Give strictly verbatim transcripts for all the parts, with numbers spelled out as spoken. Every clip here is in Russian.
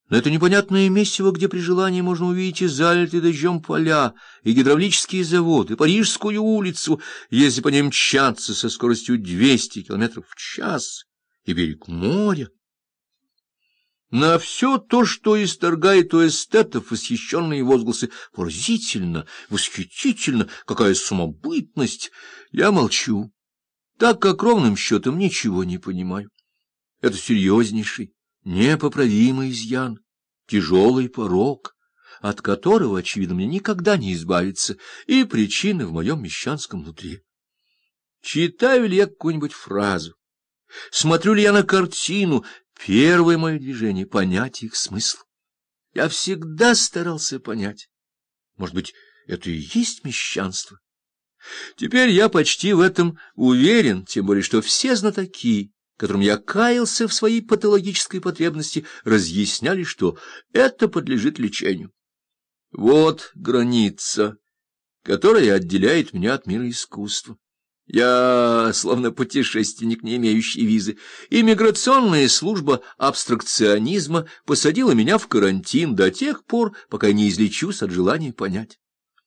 Но это непонятное месиво, где при желании можно увидеть и залитые дождем поля, и гидравлический завод, и Парижскую улицу, если по ней мчаться со скоростью двести километров в час, и берег моря. На все то, что исторгает у эстетов восхищенные возгласы «поразительно», «восхитительно», «какая самобытность», я молчу, так как ровным счетом ничего не понимаю. Это серьезнейший, непоправимый изъян, тяжелый порок, от которого, очевидно, мне никогда не избавиться, и причина в моем мещанском нутре. Читаю ли я какую-нибудь фразу, смотрю ли я на картину, первое мое движение — понять их смысл. Я всегда старался понять. Может быть, это и есть мещанство? Теперь я почти в этом уверен, тем более что все знатоки, которым я каялся в своей патологической потребности, разъясняли, что это подлежит лечению. Вот граница, которая отделяет меня от мира искусства. Я, словно путешественник, не имеющий визы, иммиграционная служба абстракционизма посадила меня в карантин до тех пор, пока я не излечусь от желания понять.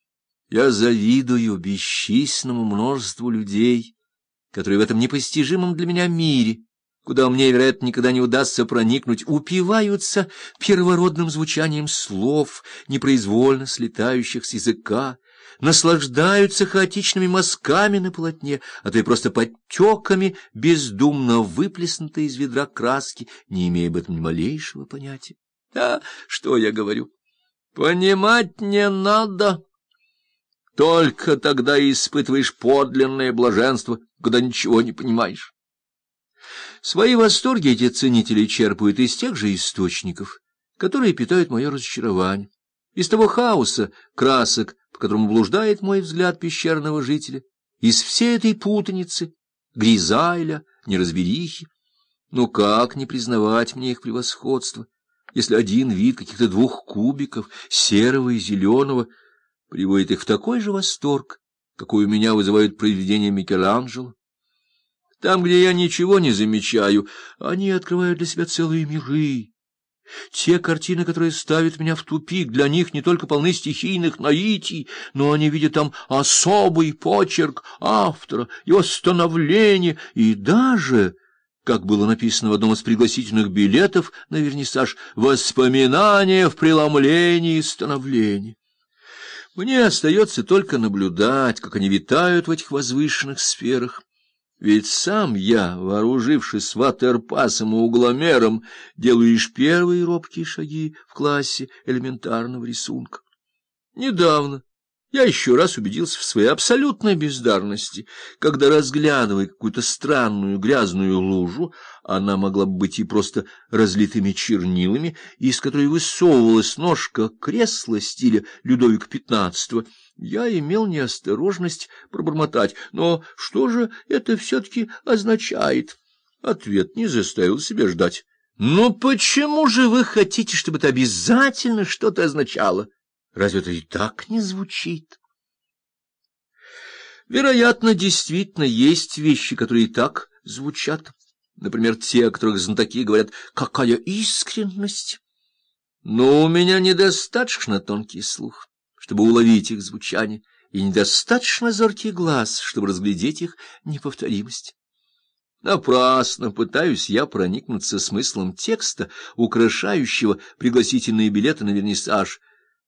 Я завидую бесчисленному множеству людей, которые в этом непостижимом для меня мире, куда мне, вероятно, никогда не удастся проникнуть, упиваются первородным звучанием слов, непроизвольно слетающих с языка, наслаждаются хаотичными мазками на полотне, а то и просто подтеками, бездумно выплеснутой из ведра краски, не имея об этом ни малейшего понятия. А что я говорю? Понимать не надо. Только тогда и испытываешь подлинное блаженство, когда ничего не понимаешь. Свои восторги эти ценители черпают из тех же источников, которые питают мое разочарование, из того хаоса красок, по которому блуждает мой взгляд пещерного жителя, из всей этой путаницы, гризайля, неразберихи. Но как не признавать мне их превосходство, если один вид каких-то двух кубиков, серого и зеленого, приводит их в такой же восторг, какой у меня вызывают произведения Микеланджело? Там, где я ничего не замечаю, они открывают для себя целые миры. Те картины, которые ставят меня в тупик, для них не только полны стихийных наитий, но они видят там особый почерк автора, его становление и даже, как было написано в одном из пригласительных билетов на вернисаж, воспоминания в преломлении становления. Мне остается только наблюдать, как они витают в этих возвышенных сферах. Ведь сам я, вооружившись ватерпасом и угломером, делаю лишь первые робкие шаги в классе элементарного рисунка. Недавно я еще раз убедился в своей абсолютной бездарности, когда, разглядывая какую-то странную грязную лужу, она могла бы быть и просто разлитыми чернилами, из которой высовывалась ножка кресла стиля Людовика пятнадцатого, я имел неосторожность пробормотать. Но что же это все-таки означает? Ответ не заставил себя ждать. «Ну почему же вы хотите, чтобы это обязательно что-то означало? Разве это и так не звучит?» Вероятно, действительно есть вещи, которые и так звучат. Например, те, о которых знатоки говорят «какая искренность». Но у меня недостаточно тонкий слух, чтобы уловить их звучание, и недостаточно зоркий глаз, чтобы разглядеть их неповторимость. Напрасно пытаюсь я проникнуться смыслом текста, украшающего пригласительные билеты на вернисаж.